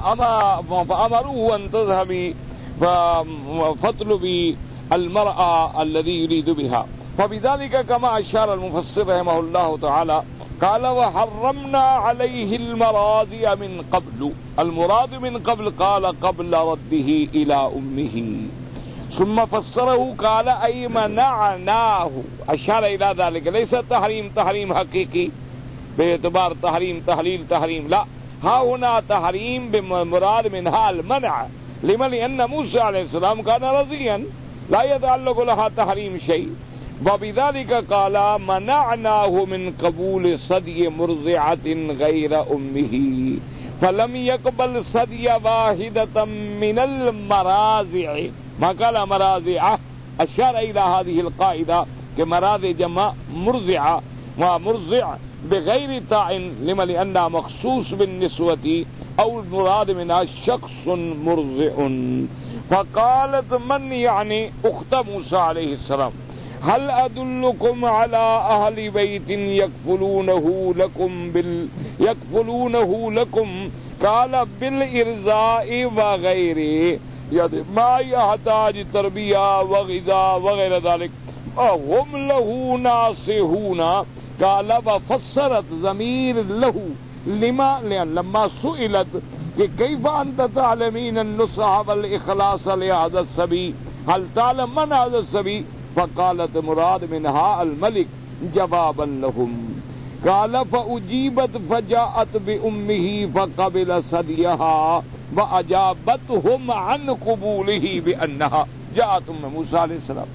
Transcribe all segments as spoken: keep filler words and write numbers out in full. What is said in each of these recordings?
فأمروه أن تذهبي فاطلبي المرأة الذي يريد بها. فبذلك كما أشار المفسر رحمه الله تعالى قال وحرمنا عليه المراضع من قبل. المراد من قبل قال قبل رده إلى أمه. ثم فسره قال أي منعناه، أشار إلى ذلك. ليس تحريم تحريم حقيقي باعتبار تحريم تحليل تحريم، لا، ها هنا تحريم بمراد منها المنع. لما؟ لأن موسى عليه السلام كان رضيا لا يتعلق لها تحريم شيء. وبذلك قال منعناه من قبول صدي مرضعة غير أمه فلم يقبل صدي واحدة من المراضع. ما قال مراضعة، أشار إلى هذه القاعدة كمراضع جمع مرضعة ومرضع بغير تاء. لما؟ لأنها مخصوص بالنسوة أو المراد منها شخص مرضع. فقالت من يعني أخت موسى عليه السلام هل أدلكم على أهل بيت يكفلونه لكم بال يكفلونه لكم قال بالإرزاء وغيره، يعني ما يحتاج تربية وغذاء وغير ذلك وهم له ناصحون. قال وفسرت ضمير له لما لأن لما سئلت کہ کیف انت تعلمین النصح والإخلاص لهذا الصبي هل تعلم من هذا الصبي فقالت مراد منها الملك جوابا لهم. قال فأجيبت فجاءت بأمه فقبل صديها وأجابتهم عن قبوله بأنها جاءت أم موسى عليه السلام.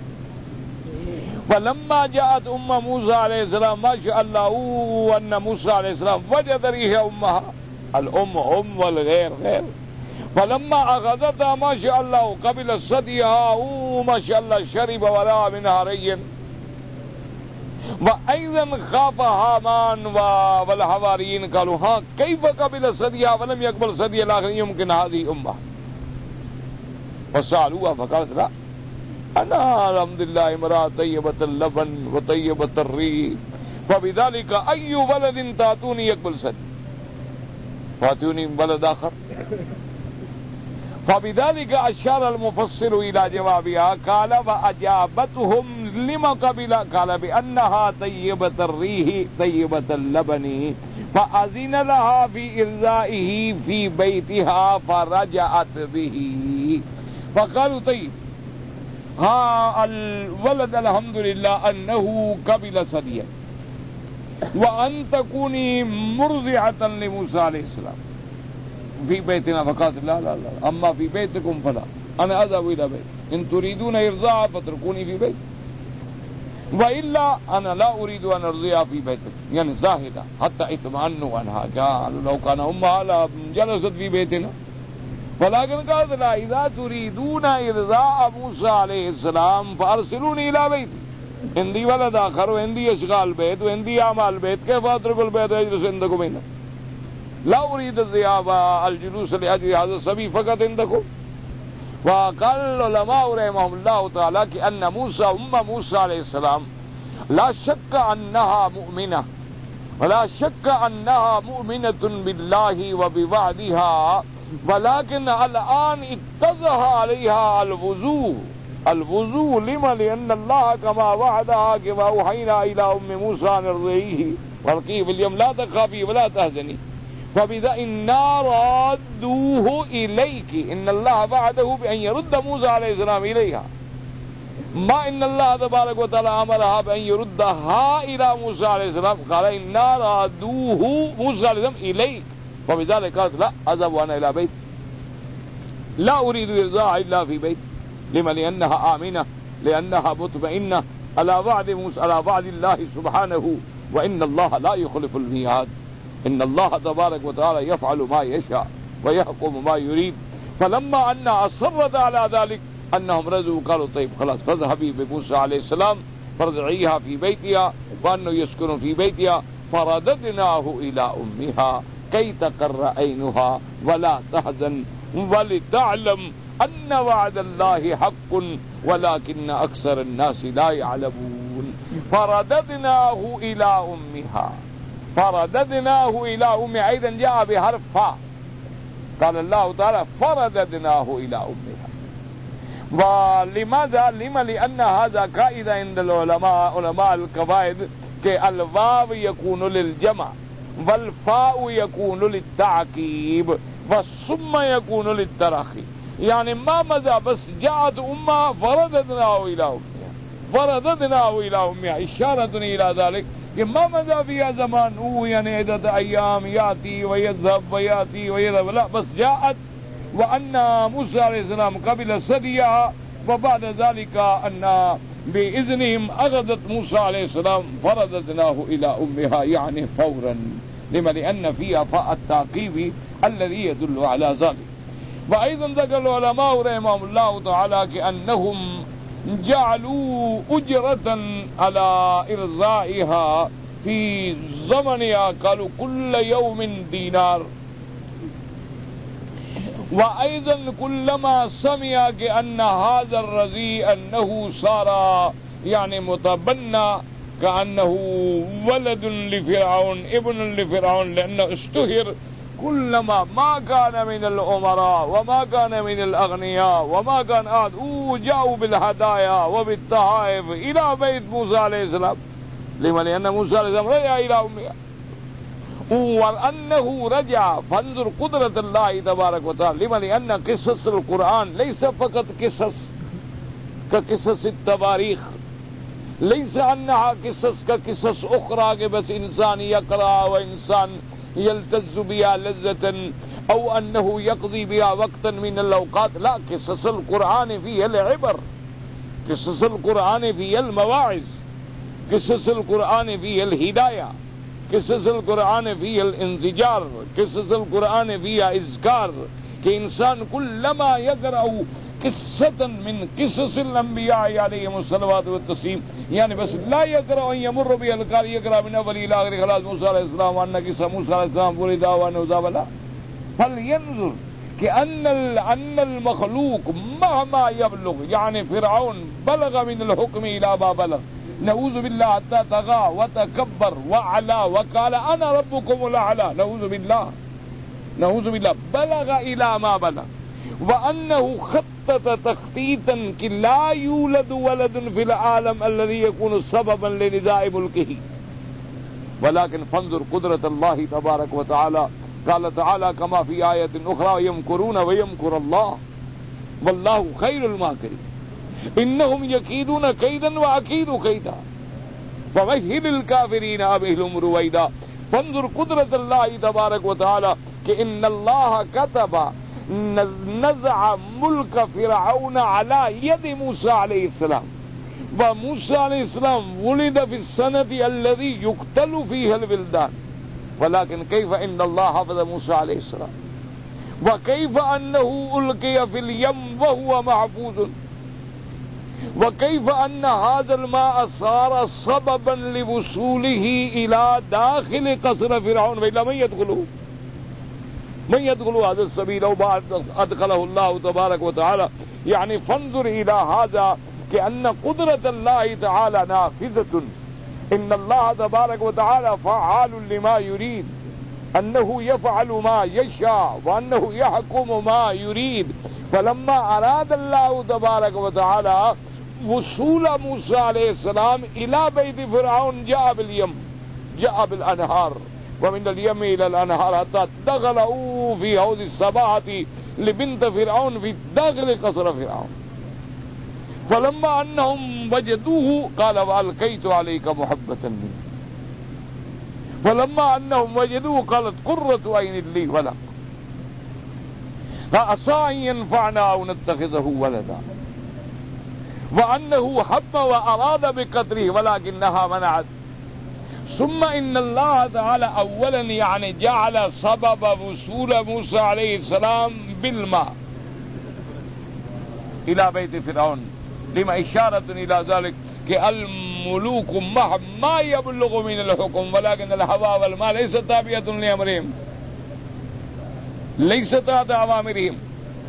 فلما جاءت أم موسى عليه السلام ما شاء الله أن موسى عليه السلام وجد ريح أمها، الأم أم والغير غير. فلما أخذتها ما شاء الله قبل صديها وما شاء الله شرب وراء منها ريا. وأيضا خاف هامان والحواريين قالوا ها كيف قبل صديها ولم يقبل صدي الآخر يمكن هذه أمه. فسألوها فقالت لا أنا الحمد لله امرأة طيبة اللبن وطيبة الريح فبذلك أي ولد تأتوني يقبل صدي فأتوني ولد آخر. فبذلك أشار المفسر إلى جوابها قال وأجابتهم لما قبل قال بأنها طيبة الريح طيبة اللبن فأذن لها في إرزائه في بيتها فرجعت به. فقالوا طيب ها الولد الحمد لله أنه قبل صديا وأن تكوني مرضعة لموسى عليه السلام في بيتنا. فقالت لا لا لا أما في بيتكم فلا أنا أذهب إلى بيت إن تريدون إرضاعها فاتركوني في بيت وإلا أنا لا أريد أن أرضيها في بيتك، يعني زاهدة حتى اطمئنوا عنها. قالوا لو كان أمها لجلست في بيتنا. ولكن قالت لا إذا تريدون إرضاء موسى عليه السلام فأرسلوني إلى بيتي عندي ولد آخر وعندي أشغال بيت وعندي أعمال بيت كيف أترك البيت وأجلس عندكم هنا؟ لا أريد الذهاب الجلوس لأجل هذا الصبي فقط عندكم. وقال العلماء رحمهم الله تعالى كأن موسى أم موسى عليه السلام لا شك أنها مؤمنة ولا شك أنها مؤمنة بالله وبوعدها، ولكن الآن اتضح عليها الوضوء الوضوء لما؟ لأن الله كما وعدها كما أوحينا إلى أم موسى أن ارضعيه والقيه في اليم لا تخافي ولا تحزني فبذا إنا رادوه إليك. إن الله وعده بأن يرد موسى عليه السلام إليها، ما إن الله تبارك وتعالى أمرها بأن يردها إلى موسى عليه السلام. قال إنا رادوه موسى عليه السلام إليك. فبذلك قالت لا أذهب أنا إلى بيت لا أريد إرضاع إلا في بيت. لما؟ لأنها آمنة لأنها مطمئنة على وعد موسى على وعد الله سبحانه وإن الله لا يخلف الميعاد. إن الله تبارك وتعالى يفعل ما يشاء ويحكم ما يريد. فلما أن أصرت على ذلك أنهم رضوا قالوا طيب خلاص فاذهبي بموسى عليه السلام فارضعيها في بيتها وأنه يسكن في بيتها. فرددناه إلى أمها كي تقر عينها ولا تحزن ولتعلم أن وعد الله حق ولكن أكثر الناس لا يعلمون. فرددناه إلى أمها فرددناه إلى أمها أيضا جاء بحرف فاء قال الله تعالى فرددناه إلى أمها. ولماذا؟ لما لأن هذا قاعدة عند العلماء علماء القواعد کہ الواو يكون للجمع والفاء يكون للتعقيب والثم يكون للتراخي. يعني ما ماذا بس جاءت أمها فرددناه إلى أمها فرددناه إلى أمها إشارة إلى ذلك کہ ما ماذا فيها زمان هو يعني عدة أيام يأتي ويذهب ويأتي ويذهب، لا بس جاءت وأن موسى عليه السلام قبل سديها وبعد ذلك أن بإذنهم أخذت موسى عليه السلام فرددناه إلى أمها يعني فورا، لما لأن فيها فاء التعقيب الذي يدل على ذلك. وأيضا ذكر العلماء رحمهم الله تعالى كأنهم جعلوا أجرة على إرضائها في زمنها، قالوا كل يوم دينار. وأيضا كلما سمع كأن هذا الرضيع أنه صار يعني متبنى كأنه ولد لفرعون ابن لفرعون لأنه اشتهر، كلما ما كان من الأمراء وما كان من الأغنياء وما كان أحد جاءوا بالهدايا وبالتحائف إلى بيت موسى عليه السلام. لما لأن موسى عليه السلام رجع إلى أمها وأنه رجع. فانظر قدرة الله تبارك وتعالى. لما لأن قصص القرآن ليس فقط قصص كقصص التواريخ، ليس أنها قصص كقصص أخرى کہ بس إنسان يقرأ وإنسان يلتز بها لذة أو أنه يقضي بها وقتا من الأوقات، لا، قصص القرآن فيها العبر، قصص القرآن فيها المواعظ، قصص القرآن فيها الهداية، قصص القرآن فيها الانزجار، قصص القرآن فيها إذكار. کہ انسان كلما يقرأ قصة من قصص الأنبياء عليهم الصلوات والتسليم، يعني بس لا يقرأ أن يمر به القارئ يقرأ من أول إلى آخر خلاص موسى عليه السلام وأن قصة موسى عليه السلام ولد وأنه ذهب، لا، فلينظر كأن أن المخلوق مهما يبلغ، يعني فرعون بلغ من الحكم إلى ما بلغ، نعوذ بالله، حتى طغى وتكبر وعلا وقال أنا ربكم الأعلى، نعوذ بالله نعوذ بالله، بلغ إلى ما بلغ، وأنه خطط تخطيطا کہ لا يولد ولد في العالم الذي يكون سببا لنداء ملكه. ولكن فانظر قدرة الله تبارك وتعالى. قال تعالى كما في آية أخرى يمكرون ويمكر الله والله خير الماكرين إنهم يكيدون كيدا وأكيد كيدا فمهل الكافرين أمهلهم رويدا. فانظر قدرة الله تبارك وتعالى کہ ان اللہ كتب نزع ملک فرعون على يد موسى عليه السلام، وموسى عليه السلام ولد في السنة الذي يقتل فيها الولدان، ولكن كيف ان الله حفظ موسى عليه السلام، وكيف انه القي في اليم وهو محفوظ، وكيف ان هذا الماء صار سببا لوصوله الى داخل قصر فرعون وإلا من يدخله من يدخل هذا السبيل أو بعد أدخله الله تبارك وتعالى. يعني فانظر إلى هذا كأن قدرة الله تعالى نافذة، إن الله تبارك وتعالى فعال لما يريد، أنه يفعل ما يشاء وأنه يحكم ما يريد. فلما أراد الله تبارك وتعالى وصول موسى عليه السلام إلى بيت فرعون جاء باليم، جاء بالأنهار، ومن اليم إلى الأنهار حتى دخلوا في حوض السباعة لبنت فرعون في داخل قصر فرعون. فلما أنهم وجدوه قال وألقيت عليك محبة مني، فلما أنهم وجدوه قالت قرة عين لي ولك فعسى أن ينفعنا أو نتخذه ولدا، وأنه حب وأراد بقتله ولكنها منعت. ثم إن الله تعالى أولا يعني جعل سبب وصول موسى عليه السلام بالماء إلى بيت فرعون، لما إشارة إلى ذلك کہ الملوك مهما يبلغ من الحكم ولكن الهوى والماء ليس تابعة لأمرهم، ليس تحت أوامرهم.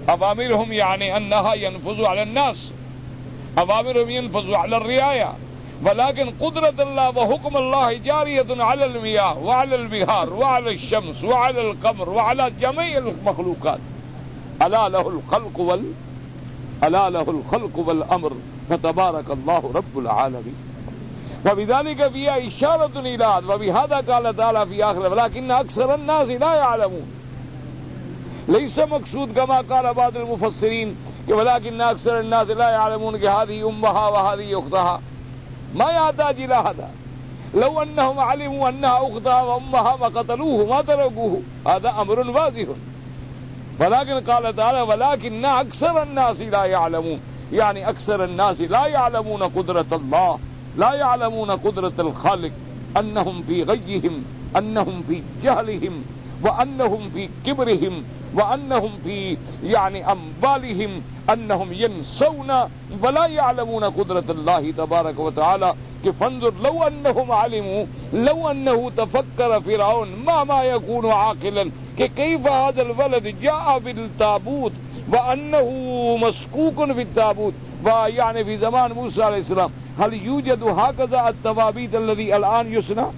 أوامرهم يعني أنها ينفذ على الناس، أوامرهم ينفذ على الرعاية، ولكن قدرة الله وحكم الله جارية على المياه وعلى البحار وعلى الشمس وعلى القمر وعلى جميع المخلوقات. ألا له الخلق وال ألا له الخلق والأمر فتبارك الله رب العالمين. وبذلك فيها إشارة إلى هذا، وبهذا قال تعالى في آخر ولكن أكثر الناس لا يعلمون. ليس مقصود كما قال بعض المفسرين کہ ولكن أكثر الناس لا يعلمون کہ هذه أمها وهذه أختها، ما يحتاج إلى هذا. لو أنهم علموا أنها أختها وأمها ما قتلوه ما تركوه، هذا أمر واضح. ولكن قال تعالى ولكن أكثر الناس لا يعلمون، يعني أكثر الناس لا يعلمون قدرة الله، لا يعلمون قدرة الخالق، أنهم في غيهم، أنهم في جهلهم، وأنهم في كبرهم، وأنهم في يعني أموالهم، أنهم ينسون ولا يعلمون قدرة الله تبارك وتعالى. کہ فانظر لو أنهم علموا، لو أنه تفكر فرعون ما ما يكون عاقلا کہ كيف هذا الولد جاء بالتابوت وأنه مسكوك في التابوت، ويعني في زمان موسى عليه السلام هل يوجد هكذا التوابيت الذي الآن يصنع؟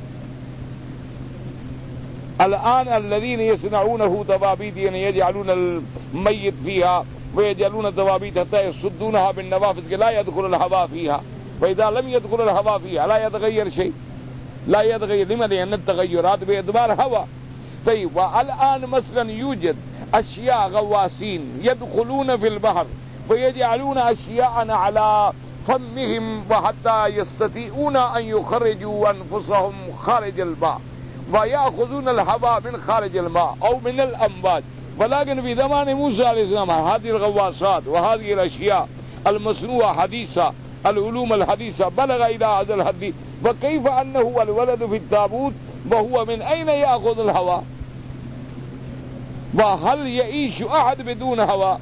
الآن الذين يصنعونه توابيت يعني يجعلون الميت فيها ويجعلون توابيت حتى يصدونها بالنوافذ لا يدخل الهواء فيها، فإذا لم يدخل الهواء فيها لا يتغير شيء، لا يتغير. لما؟ لأن التغيرات بإدبار هواء. طيب والآن مثلا يوجد أشياء غواسين يدخلون في البحر ويجعلون أشياء على فمهم وحتى يستطيعون أن يخرجوا أنفسهم خارج الماء ويأخذون الهواء من خارج الماء أو من الأمواج. ولكن في زمان موسى عليه السلام هذه الغواصات وهذه الأشياء المصنوعة حديثة، العلوم الحديثة بلغ إلى هذا الحد، وكيف أنه الولد في التابوت وهو من أين يأخذ الهواء؟ وهل يعيش أحد بدون هواء؟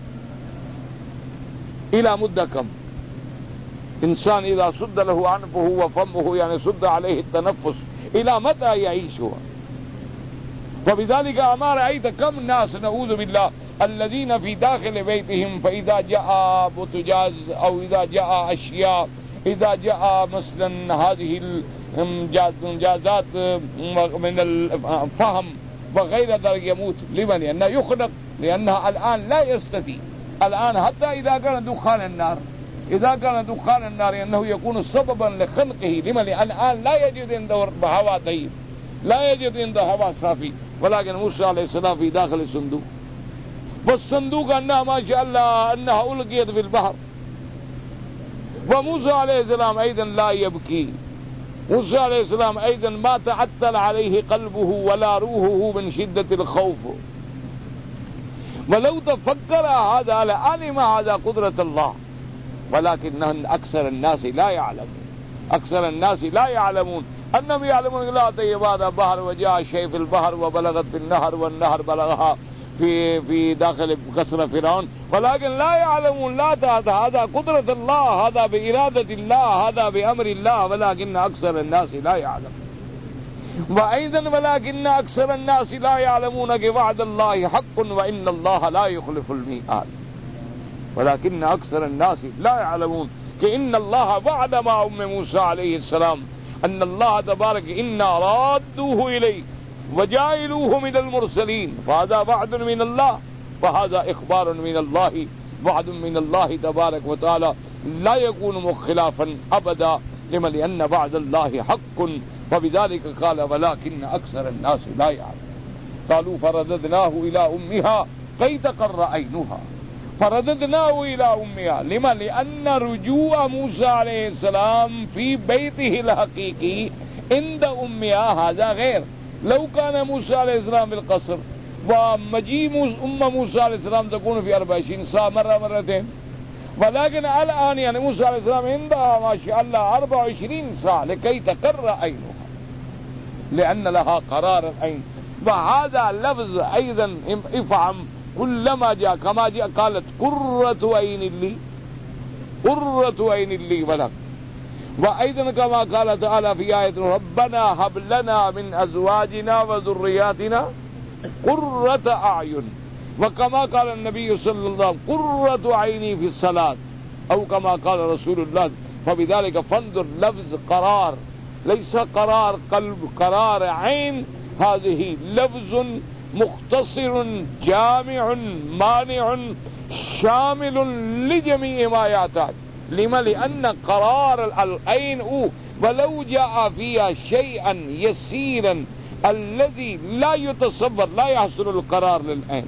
إلى مدة كم؟ إنسان إذا سد له أنفه وفمه يعني سد عليه التنفس، إلى متى يعيش هو؟ وبذلك أما رأيت كم ناس نعوذ بالله الذين في داخل بيتهم فإذا جاء بوتجاز أو إذا جاء أشياء، إذا جاء مثلا هذه الجازات من الفهم وغير ذلك يموت. لمن؟ لأنه يخنق، لأنها الآن لا يستطيع. الآن حتى إذا كان دخان النار، إذا كان دخان النار أنه يكون سببا لخنقه. لمن؟ الآن لا يجد عنده هواء طيب، لا يجد عنده هواء صافي. ولكن موسى عليه السلام في داخل الصندوق، والصندوق أنها ما شاء الله أنها ألقيت في البحر. وموسى عليه السلام أيضا لا يبكي، موسى عليه السلام أيضا ما تعطل عليه قلبه ولا روحه من شدة الخوف. ولو تفكر هذا لعلم هذا قدرة الله، ولكن أكثر الناس لا يعلمون، أكثر الناس لا يعلمون. أنهم يعلمون لا طيب هذا بحر وجاء شيء في البحر وبلغت في النهر والنهر بلغها في في داخل قصر فرعون، ولكن لا يعلمون لا هذا قدرة الله، هذا بإرادة الله، هذا بأمر الله. ولكن أكثر الناس لا يعلمون. وأيضا ولكن أكثر الناس لا يعلمون کہ وعد الله حق وإن الله لا يخلف الميعاد. ولكن أكثر الناس لا يعلمون کہ إن الله وعد مع أم موسى عليه السلام أن الله تبارك إنا رادوه إليه وجائلوه من المرسلين، فهذا وعد من الله وهذا إخبار من الله، وعد من الله تبارك وتعالى لا يكون خلافا أبدا. لما؟ لأن وعد الله حق. وبذلك قال ولكن أكثر الناس لا يعلمون. قالوا فرددناه إلى أمها كي تقر عينها، فرددناه إلى أمها. لما؟ لأن رجوع موسى عليه السلام في بيته الحقيقي عند أمها هذا غير. لو كان موسى عليه السلام بالقصر ومجيء أم موسى عليه السلام تكون في أربع وعشرين ساعة مرة مرتين، ولكن الآن يعني موسى عليه السلام عندها ما شاء الله أربع وعشرين ساعة لكي تقر عينها، لأن لها قرار العين. وهذا لفظ أيضا افهم كلما جاء كما جاء قالت قرة عين لي، قرة عين لي ولك. وأيضا كما قال تعالى في آية ربنا هب لنا من أزواجنا وذرياتنا قرة أعين. وكما قال النبي صلى الله عليه وسلم قرة عيني في الصلاة، أو كما قال رسول الله فبذلك فانظر لفظ قرار ليس قرار قلب، قرار عين، هذه لفظ مختصر جامع مانع شامل لجميع ما يحتاج. لما؟ لأن قرار العين ولو جاء فيها شيئا يسيرا الذي لا يتصور لا يحصل القرار للعين.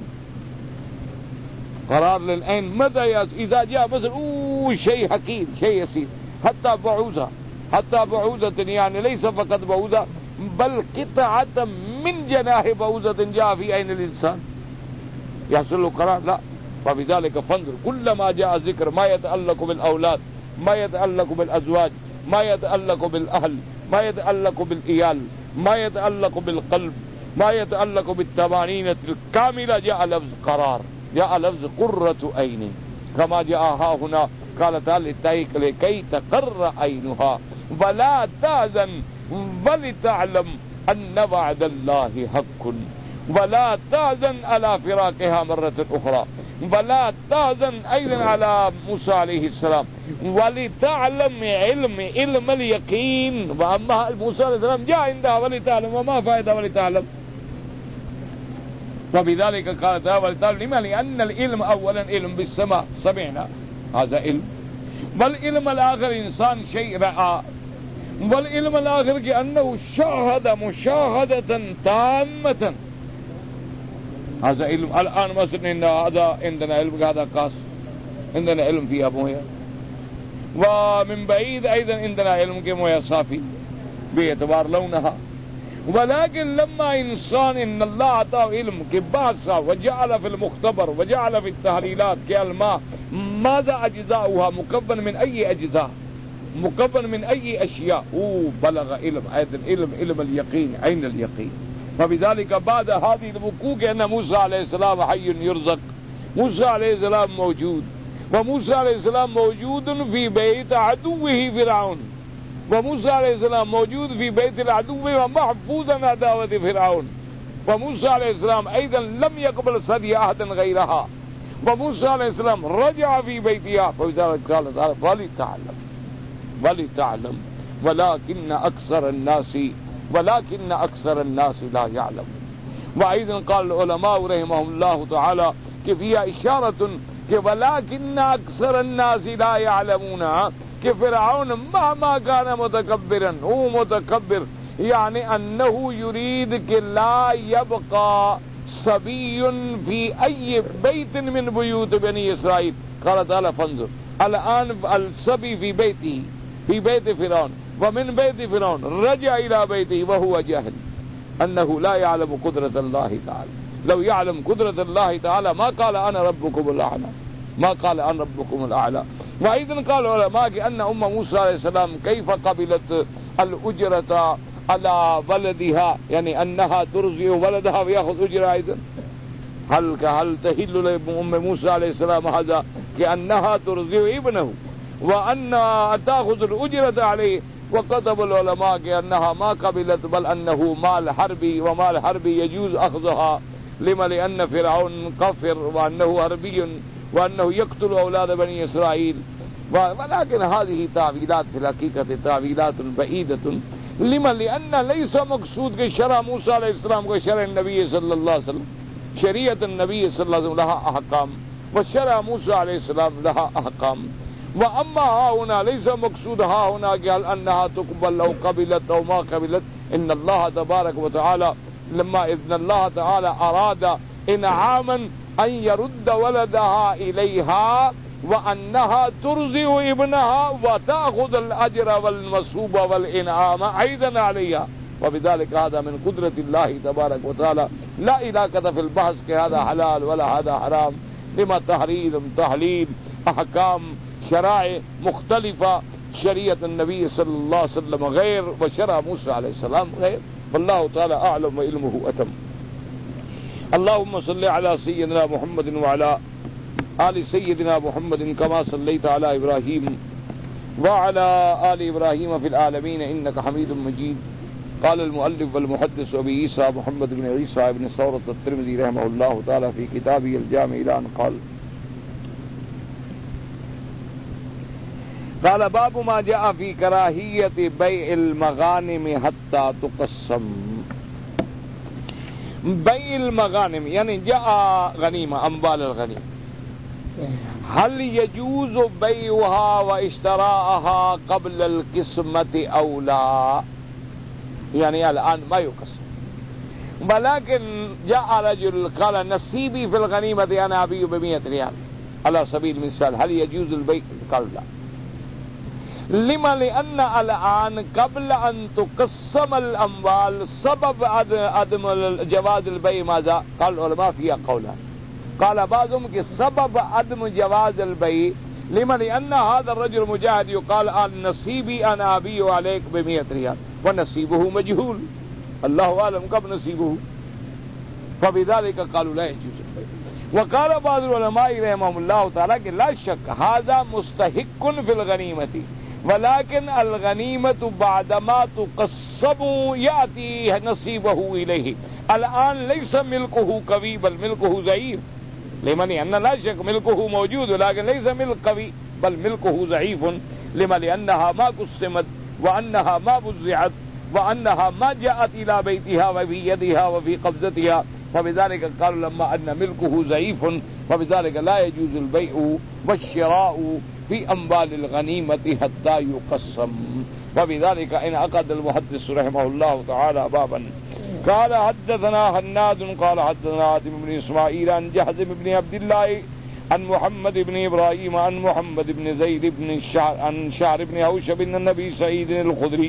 قرار للعين متى يحصل؟ إذا جاء مثلا أوه شيء حقير شيء يسير، حتى بعوضة حتى بعوضة يعني ليس فقط بعوضة بل قطعة من جناح بعوضة جاء في عين الإنسان يحصل له قرار؟ لا. فبذلك فانظر كلما جاء ذكر ما يتعلق بالأولاد، ما يتعلق بالأزواج، ما يتعلق بالأهل، ما يتعلق بالإيال، ما يتعلق بالقلب، ما يتعلق بالتمانين الكاملة، جاء لفظ قرار، جاء لفظ قرة عين، كما جاء ها هنا قال تعالى لكي تقر عينها ولا تحزن ولتعلم أن وعد الله حق ولا تحزن على فراقها مرة أخرى ولا تحزن أيضا على موسى عليه السلام ولتعلم علم علم اليقين. وأما موسى عليه السلام جاء عندها ولتعلم، وما فائدة ولتعلم؟ وبذلك قال تعالى ولتعلم. لما؟ لأن العلم أولا علم بالسماء سمعنا هذا علم، والعلم الآخر إنسان شيء رأى، والعلم الآخر كأنه شاهد مشاهدة تامة هذا علم. الآن مثلا إن هذا عندنا علم هذا قاس، عندنا علم في أبوها، ومن بعيد أيضا عندنا علم كموية صافي باعتبار لونها. ولكن لما إنسان إن الله أعطاه علم كباسا وجعل في المختبر وجعل في التحليلات كالماء ماذا أجزاؤها مكون من أي أجزاء مكون من أي أشياء، أوه بلغ علم أيضا علم علم اليقين عين اليقين. فبذلك بعد هذه الوقوع أن موسى عليه السلام حي يرزق، موسى عليه السلام موجود، وموسى عليه السلام موجود في بيت عدوه فرعون، وموسى عليه السلام موجود في بيت العدو ومحفوظا عن عداوة فرعون، وموسى عليه السلام أيضا لم يقبل صدي أحدا غيرها، وموسى عليه السلام رجع في بيتها. فبذلك قال تعالى ولتعلم ولتعلم ولكن أكثر الناس ولكن أكثر الناس لا يعلم. وأيضا قال العلماء رحمهم الله تعالى کہ فيها إشارة کہ ولكن أكثر الناس لا يعلمون کہ فرعون مهما كان متكبرا هو متكبر يعني أنه يريد کہ لا يبقى صبي في أي بيت من بيوت بني إسرائيل. قال تعالى فانظر الآن الصبي في بيته في بيت فرعون، ومن بيت فرعون رجع إلى بيته وهو جاهل أنه لا يعلم قدرة الله تعالى. لو يعلم قدرة الله تعالى ما قال أنا ربكم الأعلى، ما قال أنا ربكم الأعلى. وأيضا قال العلماء أن أم موسى عليه السلام كيف قبلت الأجرة على ولدها، يعني أنها ترضع ولدها ويأخذ أجرة أيضا. هل هل تهل لأم موسى عليه السلام هذا كأنها ترضع ابنه وأن تأخذ الأجرة عليه؟ وكتب العلماء كأنها ما قبلت بل أنه مال حربي، ومال حربي يجوز أخذها. لما؟ لأن فرعون كفر وأنه حربي وأنه يقتل أولاد بني إسرائيل. ولكن هذه تعويلات في الحقيقة تعويلات بعيدة. لما؟ لأن ليس مقصود كشرع موسى عليه السلام كشرع النبي صلى الله عليه وسلم. شريعة النبي صلى الله عليه وسلم لها أحكام وشرع موسى عليه السلام لها أحكام. وأما ها هنا ليس مقصود ها هنا قال أنها تقبل أو قبلت أو ما قبلت. إن الله تبارك وتعالى لما إذن الله تعالى أراد إنعاما أن يرد ولدها إليها وأنها ترضع ابنها وتأخذ الأجر والمثوبة والإنعام أيضا عليها. وبذلك هذا من قدرة الله تبارك وتعالى، لا علاقة في البحث كهذا حلال ولا هذا حرام. لما تحريم تحليل أحكام شرائع مختلفة، شريعة النبي صلى الله عليه وسلم غير وشرع موسى عليه السلام غير. والله تعالى أعلم وعلمه أتم. اللهم صل على سيدنا محمد وعلى آل سيدنا محمد كما صليت على إبراهيم وعلى آل إبراهيم في العالمين إنك حميد مجيد. قال المؤلف والمحدث أبي عيسى محمد بن عيسى بن ثورة الترمذي رحمه الله تعالى في كتابه الجامع إلى أن قال قال باب ما جاء في كراهية بيع المغانم حتى تقسم. بيع المغانم یعنی جاء غنیمہ اموال الغنیمہ، هل يجوز بيعها واشتراءها قبل القسمة أو لا؟ يعني الآن ما يقسم، ولكن جاء رجل قال نصيبي في الغنيمة أنا أبيع بمئة ريال على سبيل المثال، هل يجوز البيع؟ قال لا. لما؟ لأن الآن قبل أن تقسم الأموال سبب عدم جواز البيع ماذا؟ قال العلماء فيها قولان. قال بعضهم کہ سبب عدم جواز البيع لما؟ لأن هذا الرجل مجاهد يقال أن نصيبي أنا أبيع عليك بمئة ريال ونصيبه مجهول، الله أعلم كم نصيبه، فبذلك قالوا لا يجوز البيع. وقال بعض العلماء رحمهم الله تعالى کہ لا شك هذا مستحق في الغنيمة، ولكن الغنيمة بعدما تقسم يأتي نصيبه إليه. الآن ليس ملكه قوي بل ملكه ضعيف، لمن أن لا شك ملكه موجود ولكن ليس ملك قوي بل ملكه ضعيف. لما؟ لأنها ما قسمت وأنها ما وزعت وأنها ما جاءت إلى بيتها وفي يدها وفي قبضتها، فبذلك قالوا لما أن ملكه ضعيف فبذلك لا يجوز البيع والشراء في أموال الغنيمة حتى يقسم. وبذلك إن عقد المحدث رحمه الله تعالى بابا قال حدثنا حناد قال حدثنا عاصم بن اسماعيل عن جهز بن عبد الله عن محمد بن ابراهيم عن محمد بن زيد بن شعر عن شعر بن حوشب بن النبي سعيد الخدري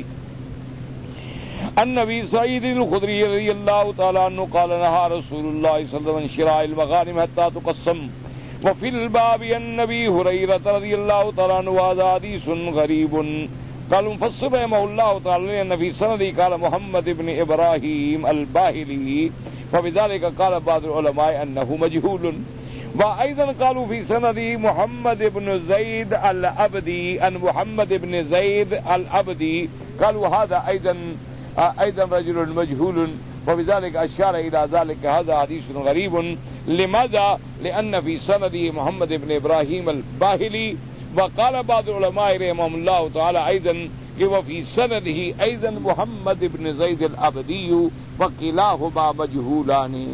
النبي سعيد الخدري رضي الله تعالى عنه قال نهى رسول الله صلى الله عليه وسلم عن شراء المغانم حتى تقسم. وفي الباب النبي هريرة رضي الله تعالى عنه هذا حديث غريب. قال مفسر رحمه الله تعالى ان في سنده قال محمد بن ابراهيم الباهلي، فبذلك قال بعض العلماء انه مجهول. وايضا قالوا في سنده محمد بن زيد العبدي عن محمد بن زيد العبدي، قالوا هذا ايضا ايضا رجل مجهول، وبذلك اشار الى ذلك هذا حديث غريب. لماذا؟ لان في سنده محمد بن ابراهيم الباهلي. وقال بعض العلماء رحمهم الله تعالى ايضا وفي سنده ايضا محمد بن زيد العبدي وكلاهما مجهولان،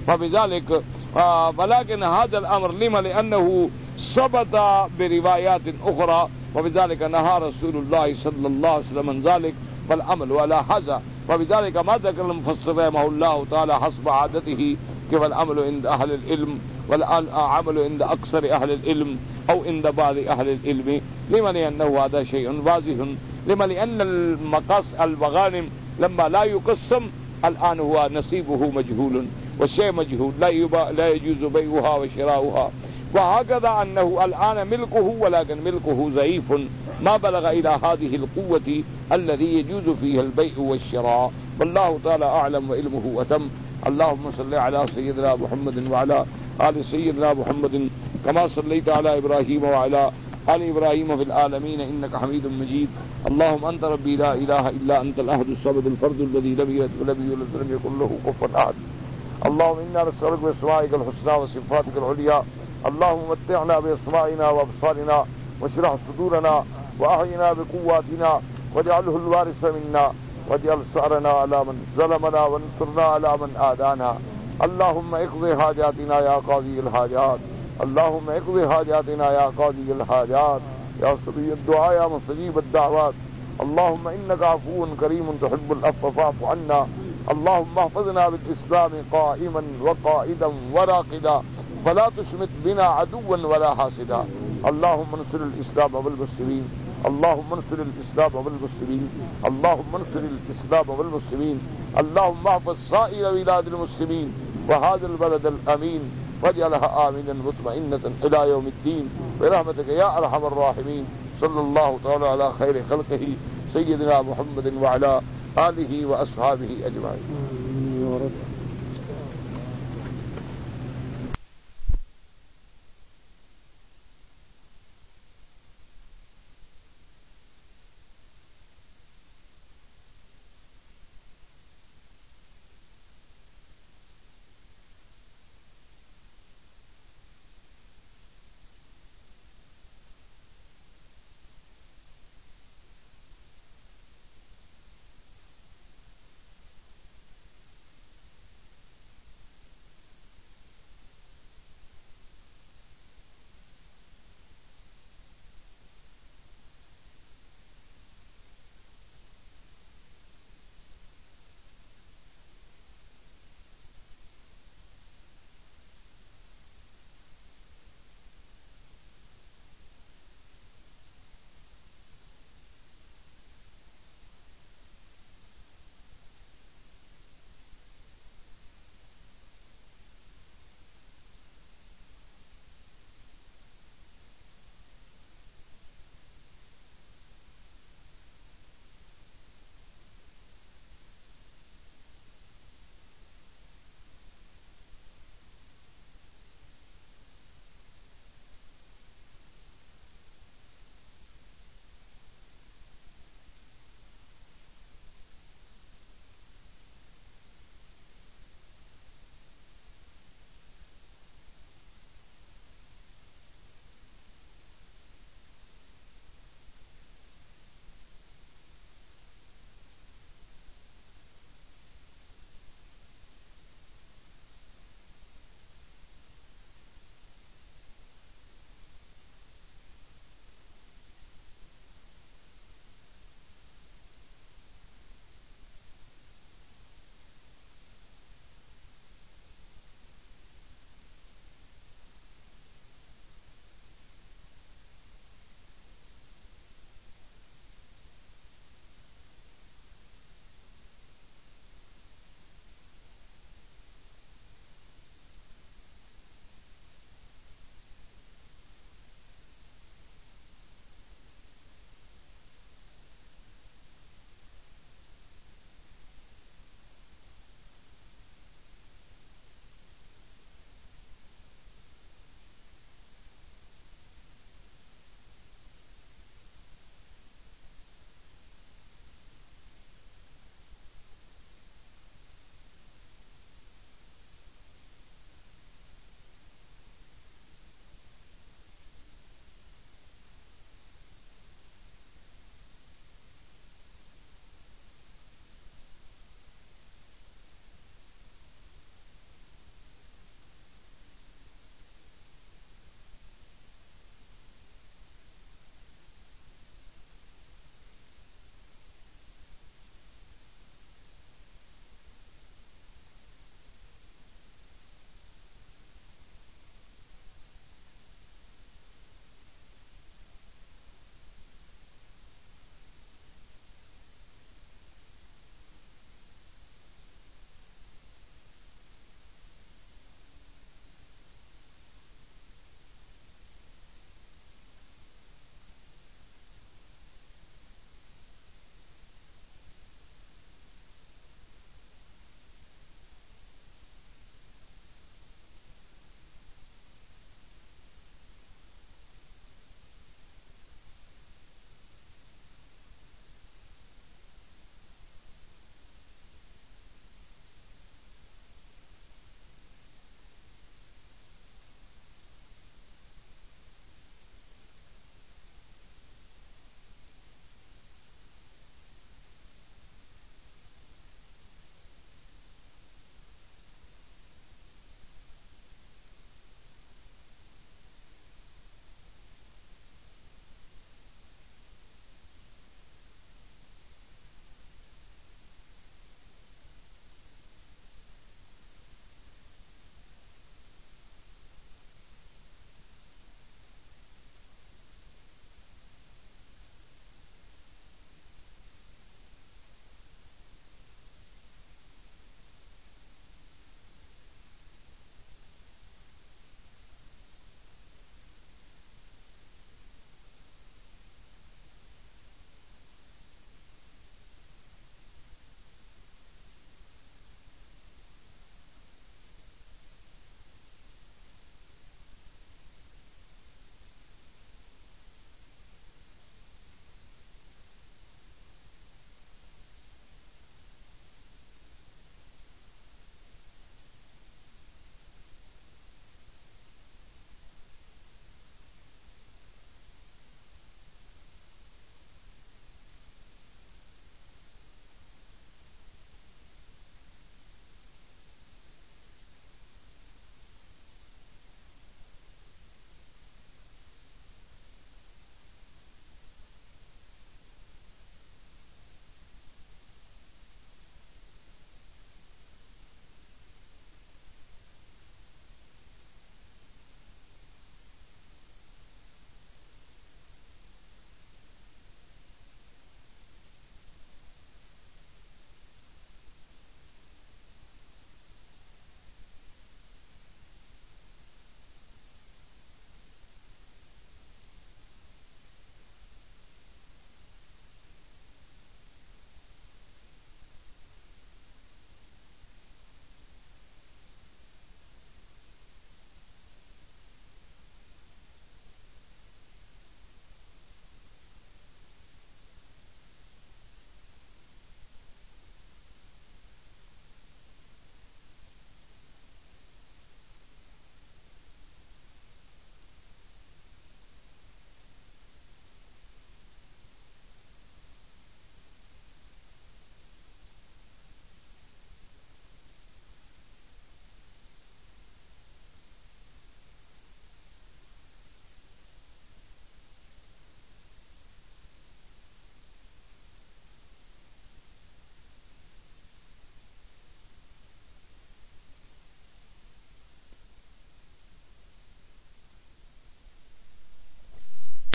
وبذلك آه ولكن هذا الامر لما؟ لانه ثبت بروايات اخرى، وبذلك نهى رسول الله صلى الله عليه وسلم عن ذلك والعمل على هذا. وبذلك ما ذكر المفسر رحمه الله تعالى حسب عادته كيف العمل عند اهل العلم والعمل عند اكثر اهل العلم او عند بعض اهل العلم. لما؟ لانه هذا شيء واضح. لما؟ لان المقاص المغانم لما لا يقسم الان هو نصيبه مجهول، والشيء مجهول لا لا يجوز بيعها وشراؤها. وهكذا انه الان ملكه ولكن ملكه ضعيف ما بلغ الى هذه القوة الذي يجوز فيها البيع والشراء. والله تعالى اعلم وعلمه اتم. اللهم صل على سيدنا محمد وعلى آل سيدنا محمد كما صليت على إبراهيم وعلى آل إبراهيم في العالمين إنك حميد مجيد. اللهم أنت ربي لا إله إلا أنت الأحد الصمد الفرد الذي لم يلد ولم يولد ولم يكن له كفوا أحد. اللهم إنا نسألك بأسمائك الحسنى وصفاتك العليا، اللهم متعنا بأسمائنا وأبصارنا واشرح صدورنا وأحينا بقواتنا واجعله الوارث منا واجعل ثأرنا على من ظلمنا وانصرنا على من آذانا. اللهم اقض حاجاتنا يا قاضي الحاجات، اللهم اقض حاجاتنا يا قاضي الحاجات، يا سميع الدعاء يا مستجيب الدعوات. اللهم إنك عفو كريم تحب العفو فاعف عنا. اللهم احفظنا بالإسلام قائما وقائدا وراقدا، فلا تشمت بنا عدوا ولا حاسدا. اللهم انصر الإسلام والمسلمين، اللهم انصر الإسلام والمسلمين، اللهم انصر الإسلام والمسلمين. اللهم احفظ سائر بلاد المسلمين وهذا البلد الأمين واجعلها آمنا مطمئنة إلى يوم الدين برحمتك يا أرحم الراحمين. صلى الله تعالى على خير خلقه سيدنا محمد وعلى آله وأصحابه أجمعين.